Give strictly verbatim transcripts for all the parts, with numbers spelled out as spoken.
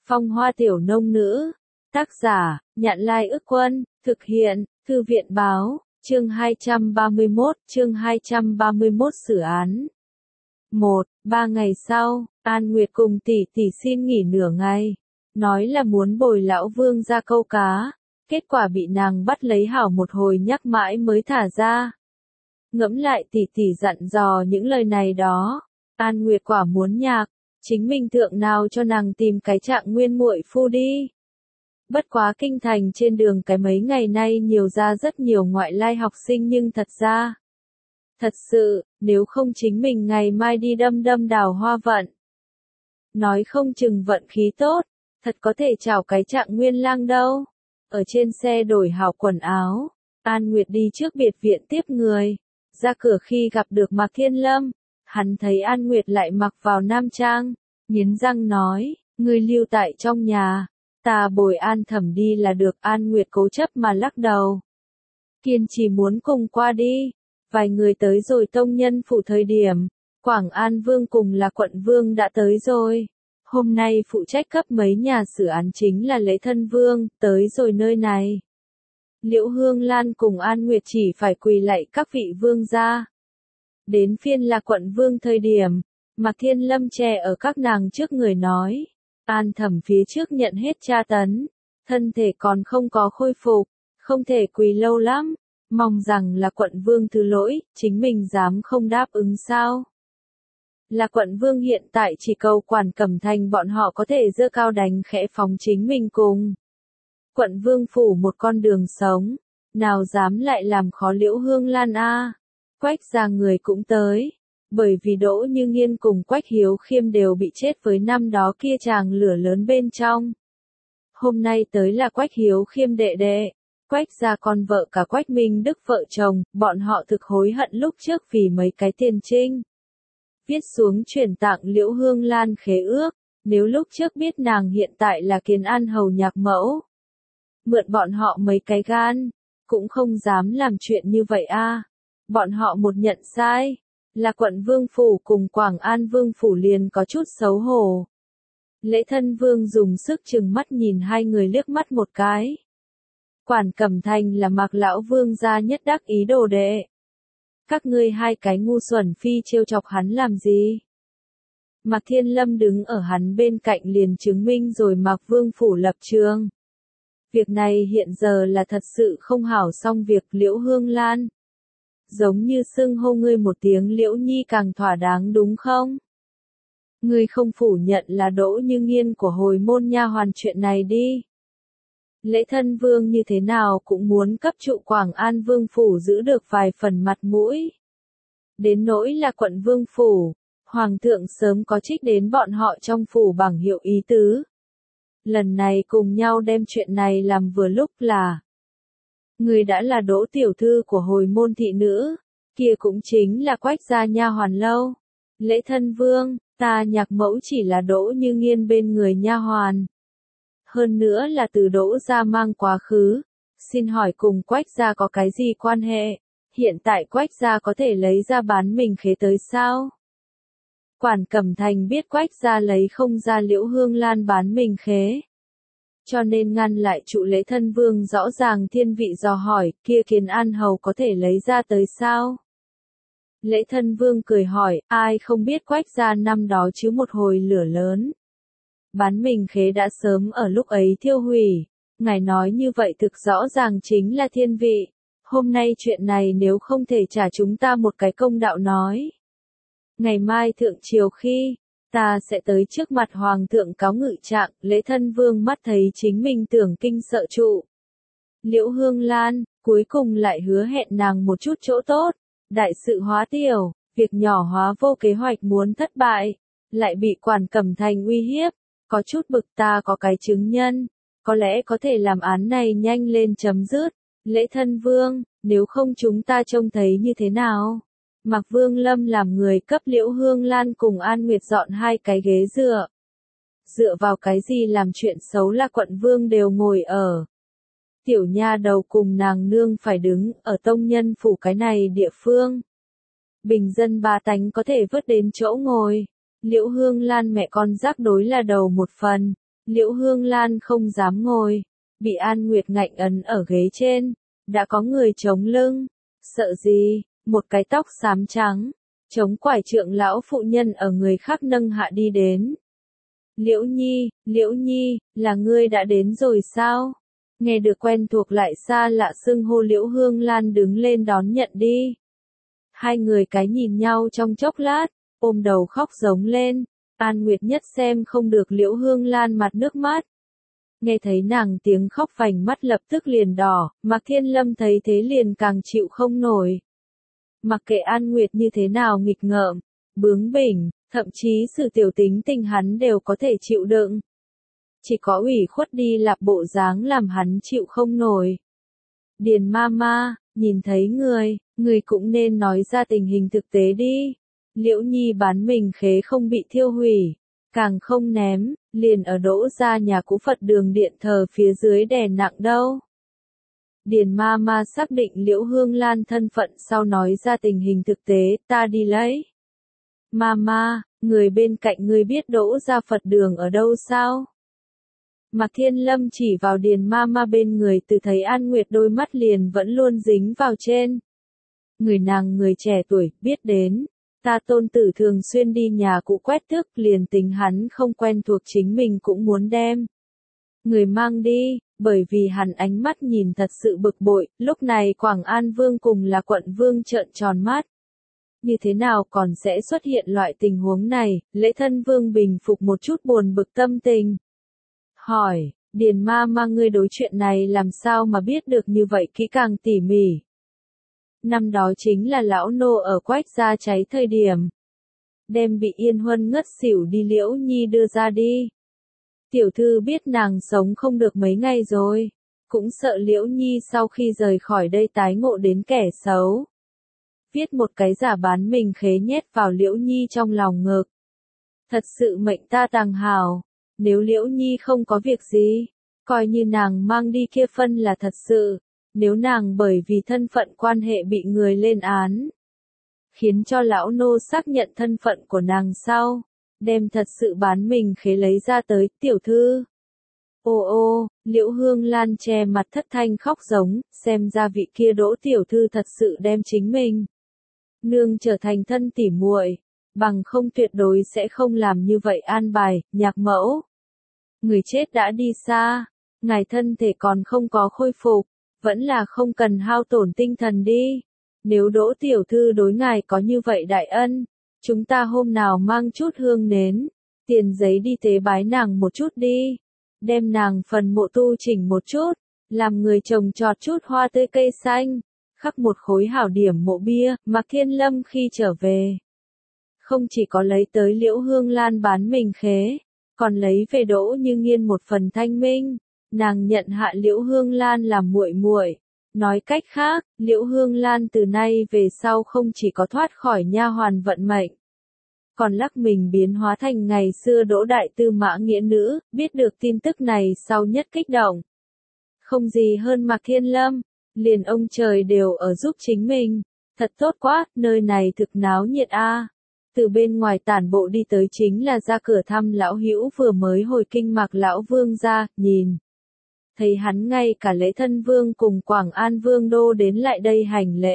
Phong hoa tiểu nông nữ. Tác giả, Nhạn Lai Ức Quân, thực hiện, Thư viện Báo, chương hai trăm ba mươi mốt, chương hai trăm ba mươi mốt xử án. một. Ba ngày sau, An Nguyệt cùng tỷ tỷ xin nghỉ nửa ngày, nói là muốn bồi lão Vương ra câu cá, kết quả bị nàng bắt lấy hảo một hồi nhắc mãi mới thả ra. Ngẫm lại tỷ tỷ dặn dò những lời này đó, An Nguyệt quả muốn nhạc, chính mình thượng nào cho nàng tìm cái Trạng Nguyên muội phu đi. Bất quá kinh thành trên đường cái mấy ngày nay nhiều ra rất nhiều ngoại lai học sinh nhưng thật ra, thật sự, nếu không chính mình ngày mai đi đâm đâm đào hoa vận. Nói không chừng vận khí tốt, thật có thể chào cái Trạng Nguyên lang đâu. Ở trên xe đổi hảo quần áo, An Nguyệt đi trước biệt viện tiếp người, ra cửa khi gặp được Mạc Thiên Lâm, hắn thấy An Nguyệt lại mặc vào nam trang, nghiến răng nói, ngươi lưu tại trong nhà, ta bồi An Thẩm đi là được. An Nguyệt cố chấp mà lắc đầu, kiên trì muốn cùng qua đi. Vài người tới rồi tông nhân phủ thời điểm, Quảng An Vương cùng là quận vương đã tới rồi. Hôm nay phụ trách cấp mấy nhà xử án chính là Lễ Thân Vương, tới rồi nơi này. Liễu Hương Lan cùng An Nguyệt chỉ phải quỳ lạy các vị vương gia. Đến phiên là quận vương thời điểm, Mạc Thiên Lâm che ở các nàng trước người nói, An Thẩm phía trước nhận hết tra tấn, thân thể còn không có khôi phục, không thể quỳ lâu lắm, mong rằng là quận vương thứ lỗi, chính mình dám không đáp ứng sao. Là quận vương hiện tại chỉ cầu Quản Cẩm Thành bọn họ có thể giơ cao đánh khẽ phóng chính mình cùng quận vương phủ một con đường sống, nào dám lại làm khó Liễu Hương Lan a. Quách gia người cũng tới, bởi vì Đỗ Như Nghiên cùng Quách Hiếu Khiêm đều bị chết với năm đó kia tràng lửa lớn bên trong. Hôm nay tới là Quách Hiếu Khiêm đệ đệ, Quách gia con vợ cả Quách Minh Đức vợ chồng, bọn họ thực hối hận lúc trước vì mấy cái tiền trinh. Viết xuống chuyển tặng Liễu Hương Lan khế ước, nếu lúc trước biết nàng hiện tại là Kiến An hầu nhạc mẫu. Mượn bọn họ mấy cái gan, cũng không dám làm chuyện như vậy a. Bọn họ một nhận sai, là quận vương phủ cùng Quảng An Vương phủ liền có chút xấu hổ. Lễ Thân Vương dùng sức chừng mắt nhìn hai người liếc mắt một cái. Quản Cẩm Thành là Mạc lão vương gia nhất đắc ý đồ đệ. Các ngươi hai cái ngu xuẩn phi trêu chọc hắn làm gì? Mạc Thiên Lâm đứng ở hắn bên cạnh liền chứng minh rồi Mạc Vương phủ lập trường. Việc này hiện giờ là thật sự không hảo, xong việc Liễu Hương Lan. Giống như xưng hô ngươi một tiếng Liễu Nhi càng thỏa đáng đúng không? Ngươi không phủ nhận là Đỗ Như Nghiên của hồi môn nha hoàn chuyện này đi. Lễ Thân Vương như thế nào cũng muốn cấp trụ Quảng An Vương phủ giữ được vài phần mặt mũi. Đến nỗi là quận Vương phủ, Hoàng thượng sớm có trích đến bọn họ trong phủ bằng hiệu ý tứ. Lần này cùng nhau đem chuyện này làm vừa lúc là, người đã là Đỗ tiểu thư của hồi môn thị nữ, kia cũng chính là Quách gia nha hoàn lâu. Lễ Thân Vương, ta nhạc mẫu chỉ là Đỗ Như Nghiên bên người nha hoàn. Hơn nữa là từ Đỗ gia mang quá khứ, xin hỏi cùng Quách gia có cái gì quan hệ? Hiện tại Quách gia có thể lấy ra bán mình khế tới sao? Quản Cẩm Thành biết Quách gia lấy không ra Liễu Hương Lan bán mình khế, cho nên ngăn lại trụ Lễ Thân Vương rõ ràng thiên vị dò hỏi, kia Kiến An hầu có thể lấy ra tới sao? Lễ Thân Vương cười hỏi, ai không biết Quách gia năm đó chứ một hồi lửa lớn. Bán mình khế đã sớm ở lúc ấy thiêu hủy, ngài nói như vậy thực rõ ràng chính là thiên vị. Hôm nay chuyện này nếu không thể trả chúng ta một cái công đạo nói. Ngày mai thượng triều khi, ta sẽ tới trước mặt Hoàng thượng cáo ngự trạng. Lễ Thân Vương mắt thấy chính mình tưởng kinh sợ trụ Liễu Hương Lan, cuối cùng lại hứa hẹn nàng một chút chỗ tốt. Đại sự hóa tiểu, việc nhỏ hóa vô, kế hoạch muốn thất bại, lại bị Quản Cẩm Thành uy hiếp. Có chút bực, ta có cái chứng nhân, có lẽ có thể làm án này nhanh lên chấm dứt. Lễ Thân Vương, nếu không chúng ta trông thấy như thế nào? Mạc Vương Lâm làm người cấp Liễu Hương Lan cùng An Nguyệt dọn hai cái ghế dựa. Dựa vào cái gì làm chuyện xấu là quận vương đều ngồi ở. Tiểu nha đầu cùng nàng nương phải đứng ở tông nhân phủ cái này địa phương. Bình dân ba tánh có thể vớt đến chỗ ngồi. Liễu Hương Lan mẹ con rắc đối là đầu một phần, Liễu Hương Lan không dám ngồi, bị An Nguyệt ngạnh ấn ở ghế trên, đã có người chống lưng, sợ gì, một cái tóc xám trắng, chống quải trượng lão phụ nhân ở người khác nâng hạ đi đến. Liễu Nhi, Liễu Nhi, là ngươi đã đến rồi sao? Nghe được quen thuộc lại xa lạ xưng hô Liễu Hương Lan đứng lên đón nhận đi. Hai người cái nhìn nhau trong chốc lát, ôm đầu khóc giống lên, An Nguyệt nhất xem không được Liễu Hương Lan mặt nước mắt. Nghe thấy nàng tiếng khóc vành mắt lập tức liền đỏ, Mạc Thiên Lâm thấy thế liền càng chịu không nổi. Mặc kệ An Nguyệt như thế nào nghịch ngợm, bướng bỉnh, thậm chí sự tiểu tính tình hắn đều có thể chịu đựng. Chỉ có ủy khuất đi lạp bộ dáng làm hắn chịu không nổi. Điền Mama, nhìn thấy người, người cũng nên nói ra tình hình thực tế đi. Liễu Nhi bán mình khế không bị thiêu hủy, càng không ném, liền ở đỗ ra nhà cũ Phật đường điện thờ phía dưới đè nặng đâu. Điền Mama xác định Liễu Hương Lan thân phận sau nói ra tình hình thực tế, ta đi lấy. Mama, người bên cạnh ngươi biết đỗ ra Phật đường ở đâu sao? Mạc Thiên Lâm chỉ vào Điền Mama bên người, từ thấy An Nguyệt đôi mắt liền vẫn luôn dính vào trên. Người nàng người trẻ tuổi, biết đến. Ta tôn tử thường xuyên đi nhà cụ quét tước, liền tính hắn không quen thuộc chính mình cũng muốn đem. Người mang đi, bởi vì hắn ánh mắt nhìn thật sự bực bội, lúc này Quảng An Vương cùng là quận vương trợn tròn mắt. Như thế nào còn sẽ xuất hiện loại tình huống này, lễ thân vương bình phục một chút buồn bực tâm tình. Hỏi, Điền Ma Ma ngươi đối chuyện này làm sao mà biết được như vậy kỹ càng tỉ mỉ. Năm đó chính là lão nô ở Quách gia cháy thời điểm. Đem bị Yên Huân ngất xỉu đi Liễu Nhi đưa ra đi. Tiểu thư biết nàng sống không được mấy ngày rồi. Cũng sợ Liễu Nhi sau khi rời khỏi đây tái ngộ đến kẻ xấu. Viết một cái giả bán mình khế nhét vào Liễu Nhi trong lòng ngực. Thật sự mệnh ta tàng hào. Nếu Liễu Nhi không có việc gì, coi như nàng mang đi kia phân là thật sự. Nếu nàng bởi vì thân phận quan hệ bị người lên án, khiến cho lão nô xác nhận thân phận của nàng sau, đem thật sự bán mình khế lấy ra tới, tiểu thư. Ô ô, Liễu Hương Lan che mặt thất thanh khóc giống, xem ra vị kia đỗ tiểu thư thật sự đem chính mình. Nương trở thành thân tỉ muội, bằng không tuyệt đối sẽ không làm như vậy an bài, nhạc mẫu. Người chết đã đi xa, ngài thân thể còn không có khôi phục. Vẫn là không cần hao tổn tinh thần đi. Nếu đỗ tiểu thư đối ngài có như vậy đại ân, chúng ta hôm nào mang chút hương nến, tiền giấy đi tế bái nàng một chút đi. Đem nàng phần mộ tu chỉnh một chút, làm người trồng trọt chút hoa tươi cây xanh, khắc một khối hảo điểm mộ bia. Mạc Thiên Lâm khi trở về, không chỉ có lấy tới Liễu Hương Lan bán mình khế, còn lấy về Đỗ Như Nghiên một phần thanh minh. Nàng nhận hạ Liễu Hương Lan làm muội muội. Nói cách khác, Liễu Hương Lan từ nay về sau không chỉ có thoát khỏi nha hoàn vận mệnh, còn lắc mình biến hóa thành ngày xưa Đỗ đại tư mã nghĩa nữ. Biết được tin tức này sau nhất kích động. Không gì hơn Mạc Thiên Lâm, liền ông trời đều ở giúp chính mình. Thật tốt quá, nơi này thực náo nhiệt a. Từ bên ngoài tản bộ đi tới chính là ra cửa thăm lão hữu vừa mới hồi kinh Mạc lão vương ra, nhìn. Thấy hắn ngay cả lễ thân vương cùng Quảng An Vương đô đến lại đây hành lễ.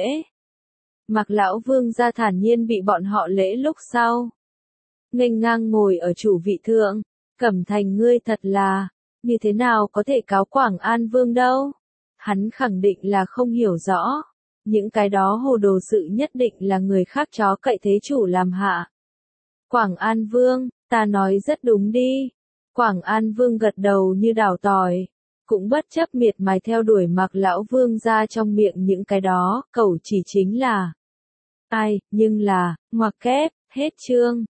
Mạc lão vương ra thản nhiên bị bọn họ lễ lúc sau. Nghênh ngang ngồi ở chủ vị thượng, Cẩm Thành ngươi thật là, như thế nào có thể cáo Quảng An Vương đâu. Hắn khẳng định là không hiểu rõ. Những cái đó hồ đồ sự nhất định là người khác chó cậy thế chủ làm hạ. Quảng An Vương, ta nói rất đúng đi. Quảng An Vương gật đầu như đào tỏi. Cũng bất chấp miệt mài theo đuổi Mạc lão vương ra trong miệng những cái đó, cẩu chỉ chính là ai, nhưng là, ngoặc kép, hết chương.